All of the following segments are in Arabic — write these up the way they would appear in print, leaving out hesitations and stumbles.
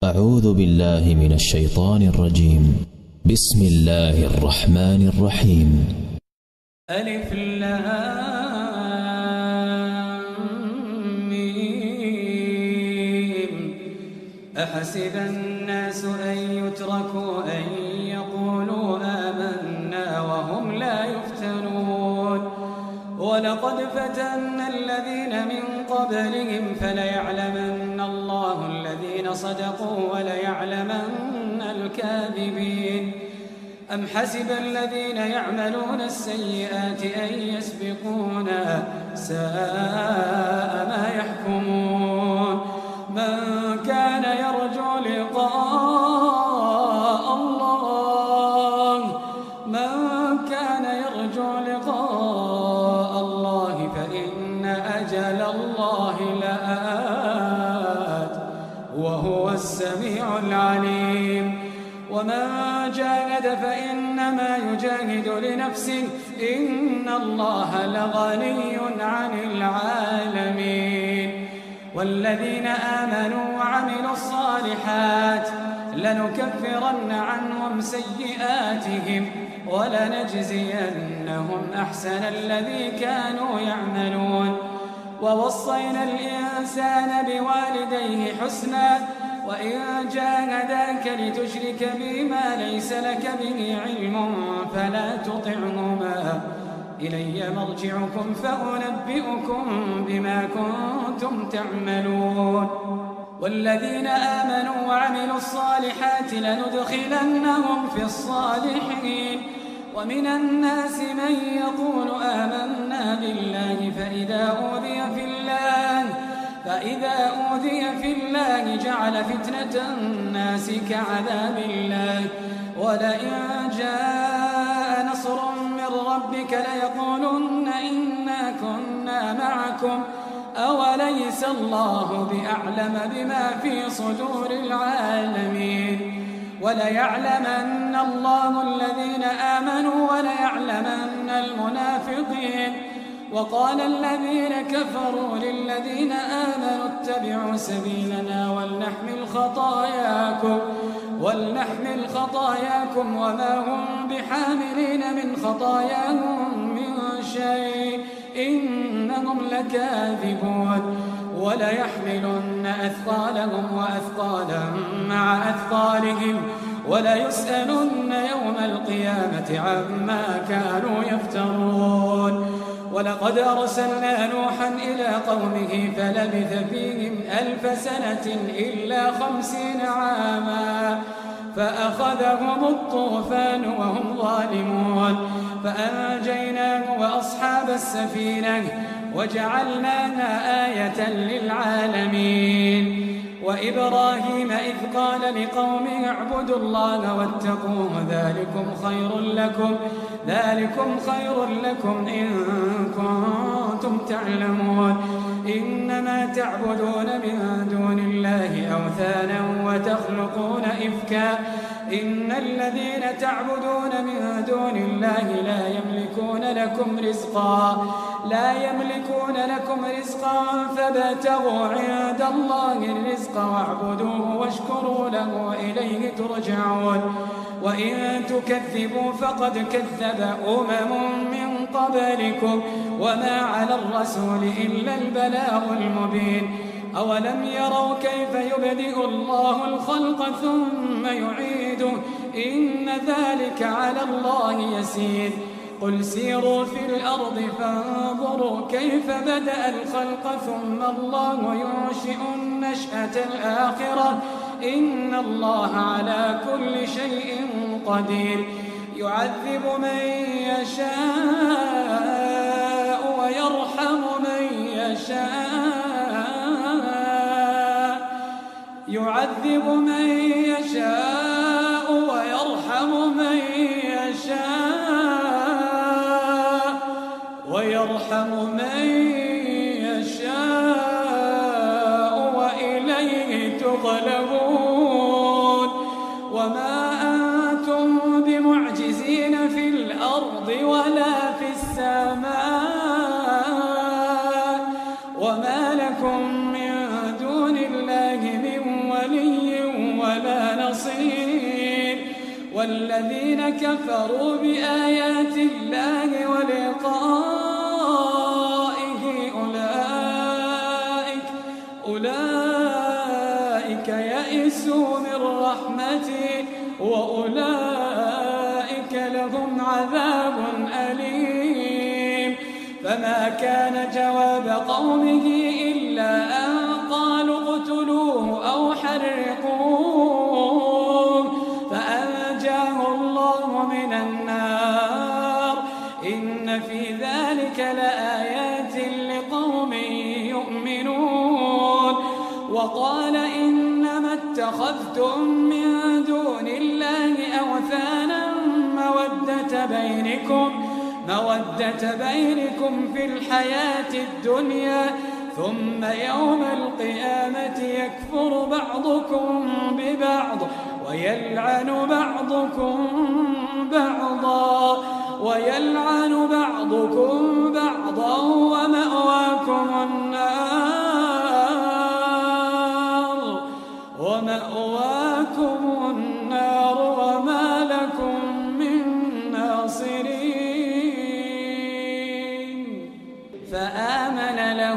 أعوذ بالله من الشيطان الرجيم. بسم الله الرحمن الرحيم. ألف لام ميم. أحسب الناس أن يتركوا أن يقولوا آمنا وهم لا يفتنون. ولقد فتنا الذين من قبلهم فليعلمن الله الذين صدقوا وليعلمن الكاذبين. أم حسب الذين يعملون السيئات أن يسبقونا ساء ما يحكمون. من كان يرجو لقاء الله فإن أجل الله لآت وهو السميع العليم. ومن جاهد فإنما يجاهد لنفسه إن الله لغني عن العالمين. والذين آمنوا وعملوا الصالحات لنكفرن عنهم سيئاتهم ولنجزينهم أحسن الذي كانوا يعملون. ووصينا الإنسان بوالديه حسنا وإن جاهداك لتشرك بي ما ليس لك به علم فلا تطعهما إلي مرجعكم فأنبئكم بما كنتم تعملون. والذين آمنوا وعملوا الصالحات لندخلنهم في الصالحين. ومن الناس من يقول آمنا بالله فإذا أوذي في الله جعل فتنة الناس كعذاب الله. ولئن جاء نصر من ربك ليقولن إنا كنا معكم أوليس الله بأعلم بما في صدور العالمين. وليعلمن الله الذين آمنوا وليعلمن المنافقين. وقال الذين كفروا للذين آمنوا اتبعوا سبيلنا ولنحمل خطاياكم وما هم بحاملين من خطاياهم من شيء إنهم لكاذبون. وليحملن أثقالهم وأثقالا مع أثقالهم وليسألن يوم القيامة عما كانوا يفترون. ولقد أرسلنا نوحا إلى قومه فلبث فيهم 1000 سنة إلا 50 عاما فأخذهم الطوفان وهم ظالمون فأنجيناه وأصحاب السفينة وجعلناها آية للعالمين. وإبراهيم إذ قال لقومه اعبدوا الله واتقوه ذلكم خير لكم إن كنتم تعلمون. إنما تعبدون من دون الله أوثانا وتخلقون إفكا إن الذين تعبدون من دون الله لا يملكون لكم رزقا فابتغوا عند الله الرزق واعبدوه واشكروا له إليه ترجعون. وإن تكذبوا فقد كذب من قبلكم وما على الرسول إلا البلاغ المبين. أولم يروا كيف يبدئ الله الخلق ثم يعيده إن ذلك على الله يسير. قل سيروا في الأرض فانظروا كيف بدأ الخلق ثم الله ينشئ النشأة الآخرة إن الله على كل شيء قدير. يعذب من يشاء ويرحم من يشاء وإليه تغلبون. وما أنتم بمعجزين في الأرض ولا في السماء وما لكم من دون الله من ولي ولا نصير. والذين كفروا بآيات الله ولقائه أولئك يئسوا من رحمتي وأولئك لهم عذاب أليم. فما كان جواب قومه إلا أن قالوا اقتلوه أو حرقوه فأنجاه الله من النار. إن في ذلك لآيات لقوم يؤمنون. وقال إنما اتخذتم من دون الله أوثانا مودة بينكم في الحياة الدنيا ثم يوم القيامة يكفر بعضكم ببعض ويلعن بعضكم بعضا ومأواكم النار وما لكم من ناصرين. فآمن له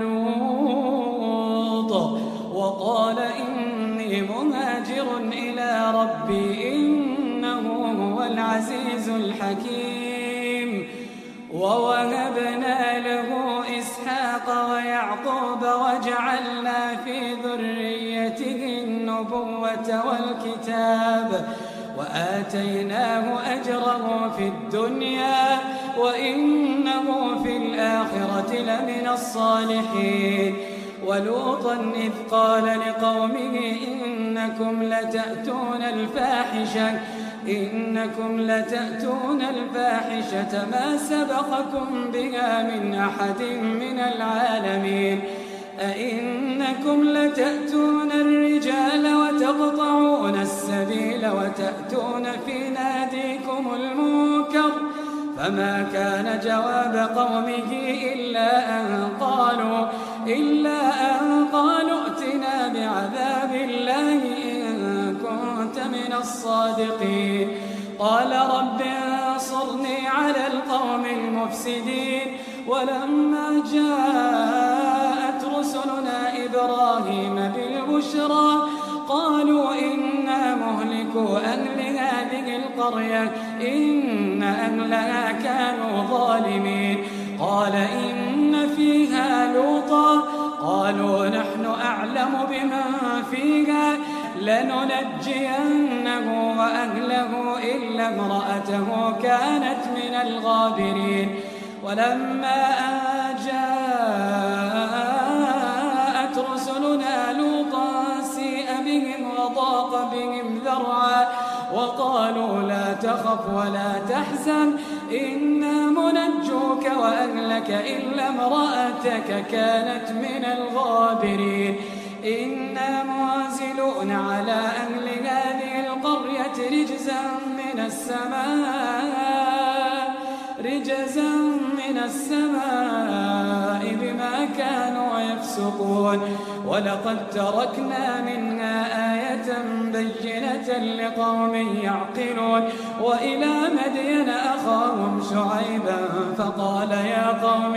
لوط وقال إني مهاجر إلى ربي إنه هو العزيز الحكيم. ووهبنا له إسحاق ويعقوب وجعلنا في ذريته النبوة والكتاب وآتيناه أجره في الدنيا وإنه في الآخرة لمن الصالحين. ولوطا إذ قال لقومه إنكم لتأتون الفاحشة ما سبقكم بها من أحد من العالمين. أئنكم لتأتون الرجال وتقطعون السبيل وتأتون في ناديكم المنكر. فما كان جواب قومه إلا أن قالوا ائتنا بعذاب الله إن كنت من الصادقين. قال رب انصرني على القوم المفسدين. ولما جاءت رسلنا إبراهيم بالبشرى قالوا إنا مهلكو أهل هذه القرية إن أهلها كانوا ظالمين. قال إن فيها لوطا قالوا نحن أعلم بمن فيها لننجينه وأهله إلا امرأته كانت من الغابرين. ولما أن جاءت رسلنا لوطا سيء بهم وضاق بهم ذرعا وقالوا لا تخف ولا تحزن إنا منجوك وأهلك إلا امرأتك كانت من الغابرين. إنا منزلون على أهل هذه القرية رجزا من السماء بما كانوا يفسقون. ولقد تركنا منها آية بينة لقوم يعقلون. وإلى مدين أخاهم شعيبا فقال يا قوم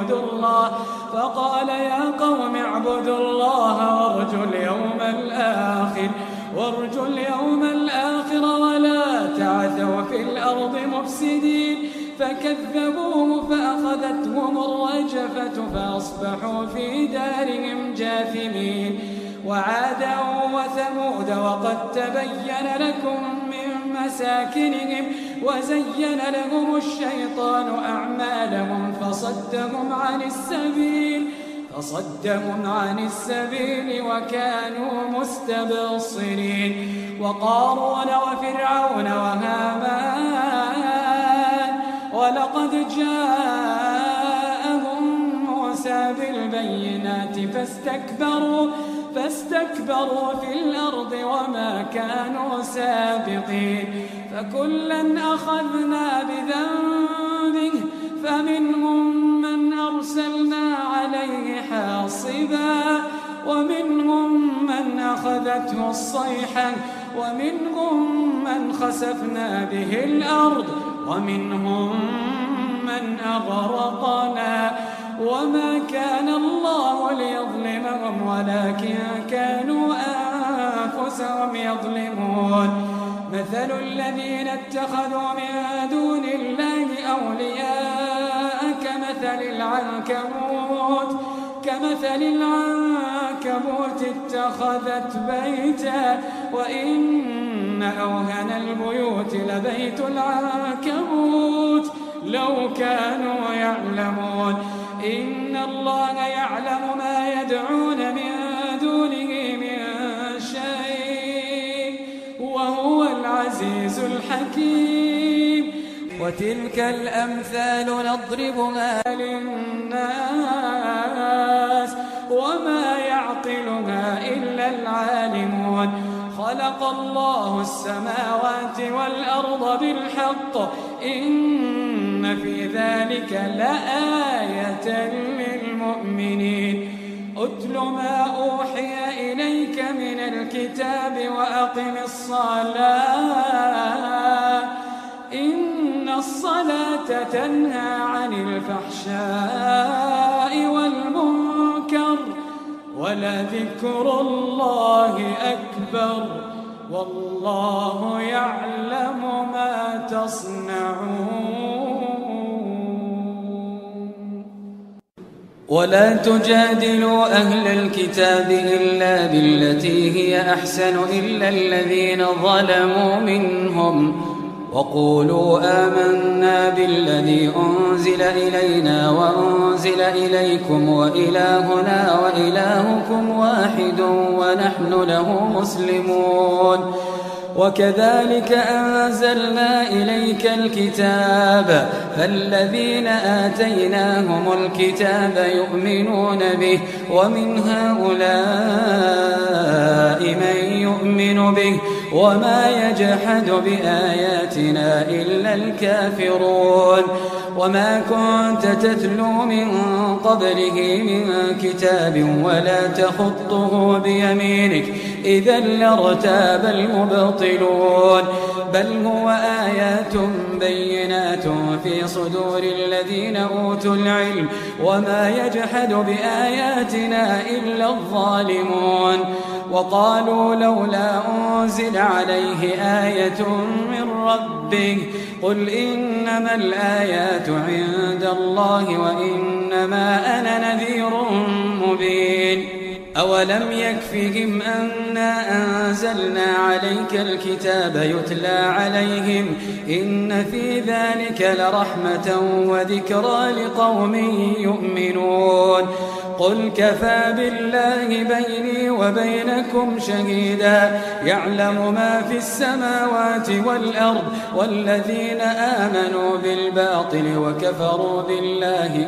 اعبدوا الله وارجوا اليوم الآخر ولا تعثوا في الأرض مفسدين. فكذبوه فأخذتهم الرجفة فأصبحوا في دارهم جاثمين. وعادا وثمود وقد تبين لكم من مساكنهم وزين لهم الشيطان أعمالهم فصدهم عن السبيل وكانوا مستبصرين. وقارون وفرعون وهامان ولقد جاءهم موسى بالبينات فاستكبروا في الأرض وما كانوا سابقين. فكلا أخذنا بذنبه فمنهم من أرسلنا عليه حاصبا ومنهم من أخذته الصيحة ومنهم من خسفنا به الأرض ومنهم من أغرقنا وما كان الله ليظلمهم ولكن كانوا أنفسهم يظلمون مثل الذين اتخذوا من دون الله أولياء كمثل العنكبوت اتخذت بيتا وإن أوهن البيوت لبيت العنكبوت لو كانوا يعلمون إن الله يعلم ما يدعون من دونه من شيء وهو العزيز الحكيم وتلك الأمثال نضربها للناس وما يعقلها إلا العالمون خلق الله السماوات والأرض بالحق إن في ذلك لآية للمؤمنين أتل ما أوحي إليك من الكتاب وأقم الصلاة إن الصلاة تنهى عن الفحشاء والمنكر ولذكر الله أكبر والله يعلم ما تصنعون ولا تجادلوا أهل الكتاب إلا بالتي هي أحسن إلا الذين ظلموا منهم وقولوا آمنا بالذي أنزل إلينا وأنزل إليكم وإلهنا وإلهكم واحد ونحن له مسلمون وكذلك أنزلنا إليك الكتاب فالذين آتيناهم الكتاب يؤمنون به ومن هؤلاء من يؤمن به وما يجحد بآياتنا إلا الكافرون وما كنت تتلو من قبله من كتاب ولا تخطه بيمينك إذا لارتاب المبطلون بل هو آيات بينات في صدور الذين أوتوا العلم وما يجحد بآياتنا إلا الظالمون وقالوا لولا أنزل عليه آية من ربه قل إنما الآيات عند الله وإنما أنا نذير مبين أولم يكفهم أنا أنزلنا عليك الكتاب يتلى عليهم إن في ذلك لرحمة وذكرى لقوم يؤمنون قل كفى بالله بيني وبينكم شهيدا يعلم ما في السماوات والأرض والذين آمنوا بالباطل وكفروا بالله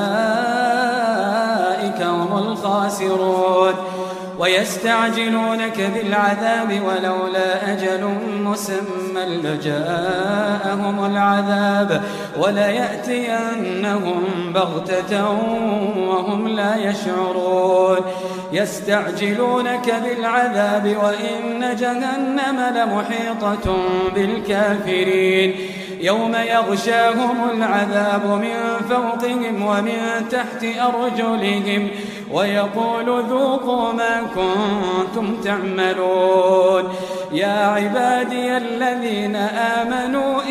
أولئك هم الخاسرون ويستعجلونك بالعذاب ولولا أجل مسمى لجاءهم العذاب وليأتينهم بغتة وهم لا يشعرون يستعجلونك بالعذاب وإن جهنم لمحيطة بالكافرين يوم يغشاهم العذاب من فوقهم ومن تحت أرجلهم ويقول ذوقوا ما كنتم تعملون يا عبادي الذين آمنوا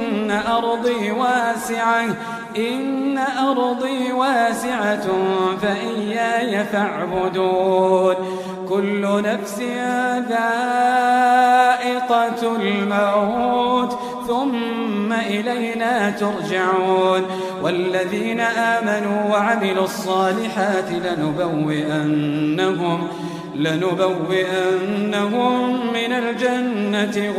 إن أرضي واسعة فإياي فاعبدون كل نفس ذائقة الموت ثم إلينا ترجعون والذين آمنوا وعملوا الصالحات لنبوئنهم من الجنة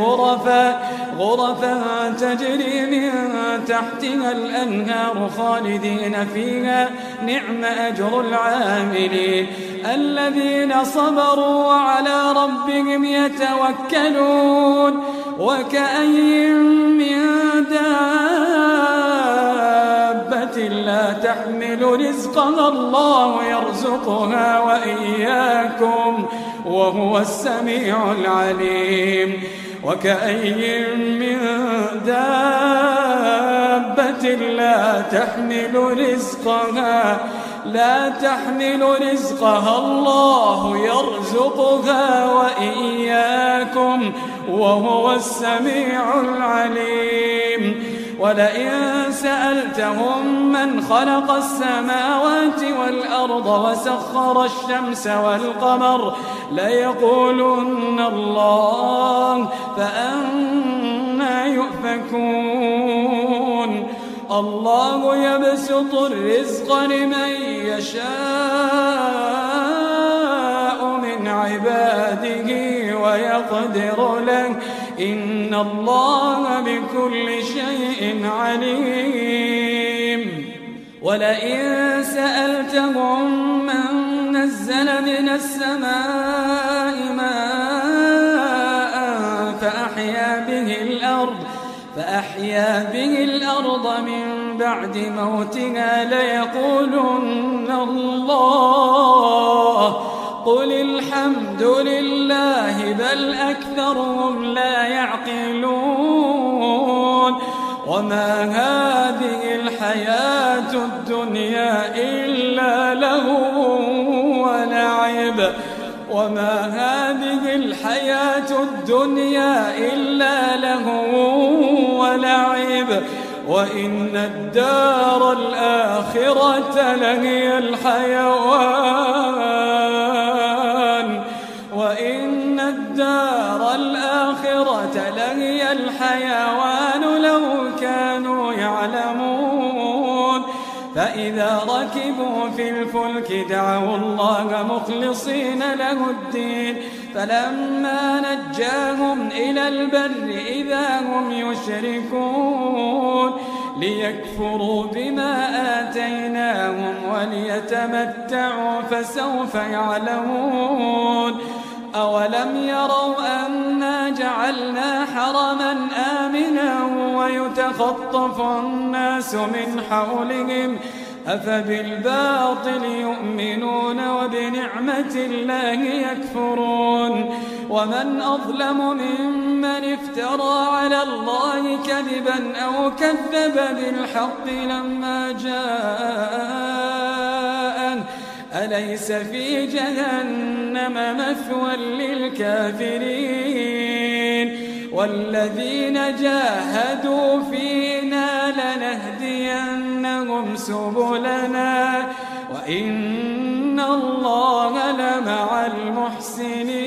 غرفا تجري من تحتها الأنهار خالدين فيها نعم أجر العاملين الذين صبروا وعلى ربهم يتوكلون وكأين من دابة لا لا تحمل رزقها الله يرزقها وإياكم وهو السميع العليم. وكأي من دابة لا تحمل رزقها الله يرزقها وإياكم وهو السميع العليم. ولئن سألتهم من خلق السماوات والأرض وسخر الشمس والقمر ليقولن الله فأنى يؤفكون. الله يبسط الرزق لمن يشاء من عباده ويقدر له إن الله بكل شيء عليم. ولئن سألتهم من نزل من السماء ماء فأحيا به الأرض من بعد موتها ليقولن الله قل الحمد لله بل أكثرهم لا يعقلون. وما هذه الحياة الدنيا إلا لهو ولعب وإن الدار الآخرة لهي الحيوان لو كانوا يعلمون. فإذا ركبوا في الفلك دعوا الله مخلصين له الدين فلما نجاهم إلى البر إذا هم يشركون ليكفروا بما آتيناهم وليتمتعوا فسوف يعلمون. أولم يروا أنا جعلنا حرما آمنا ويتخطف الناس من حولهم أفبالباطل يؤمنون وبنعمة الله يكفرون. ومن أظلم ممن افترى على الله كذبا أو كذب بالحق لما جاءه أليس في جهنم مثوى للكافرين. والذين جاهدوا فينا لنهدينهم سبلنا وإن الله لمع المحسنين.